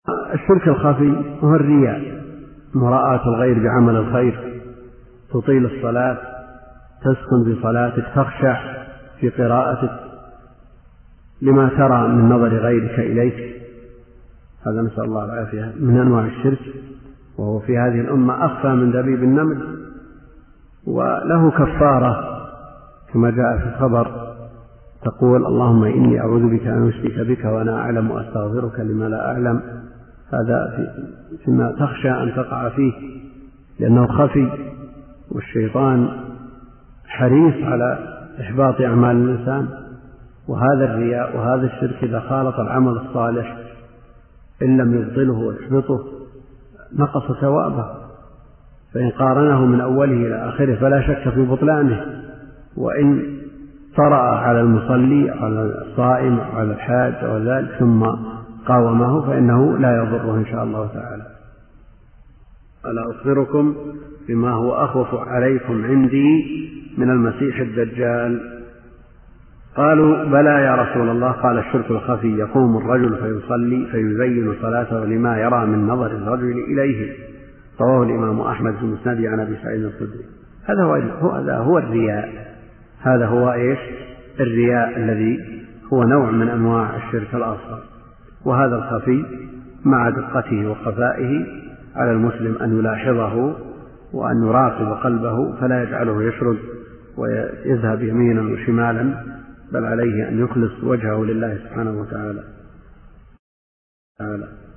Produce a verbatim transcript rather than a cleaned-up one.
الشرك الخفي هو الرياء، مراءة الغير بعمل الخير، تطيل الصلاة، تسكن في صلاتك، تخشع في قراءتك لما ترى من نظر غيرك إليك، هذا نسأل الله العافية من أنواع الشرك، وهو في هذه الأمة أخفى من دبيب النمل، وله كفارة كما جاء في الخبر، تقول اللهم إني أعوذ بك أن أشرك بك وأنا أعلم وأستغفرك لما لا أعلم. هذا فيما تخشى أن تقع فيه لأنه خفي، والشيطان حريص على إحباط أعمال الإنسان. وهذا الرياء وهذا الشرك إذا خالط العمل الصالح إن لم يبطله ويحبطه نقص ثوابه، فإن قارنه من أوله إلى آخره فلا شك في بطلانه، وإن طرأ على المصلي على الصائم على الحاج أو ذلك ثم قاومه فإنه لا يضره إن شاء الله تعالى. ألا أخبركم بما هو أخوف عليكم عندي من المسيح الدجال؟ قالوا بلى يا رسول الله. قال الشرك الخفي يقوم الرجل فيصلي فيزين صلاته لما يرى من نظر الرجل إليه، رواه الإمام أحمد في مسنده عن أبي سعيد الخدري. هذا هو, هذا هو الرياء، هذا هو إيش؟ الرياء الذي هو نوع من أنواع الشرك الأصغر. وهذا الخفي مع دقته وخفائه على المسلم أن يلاحظه وأن يراقب قلبه فلا يجعله يشرد ويذهب يمينا وشمالا، بل عليه أن يخلص وجهه لله سبحانه وتعالى.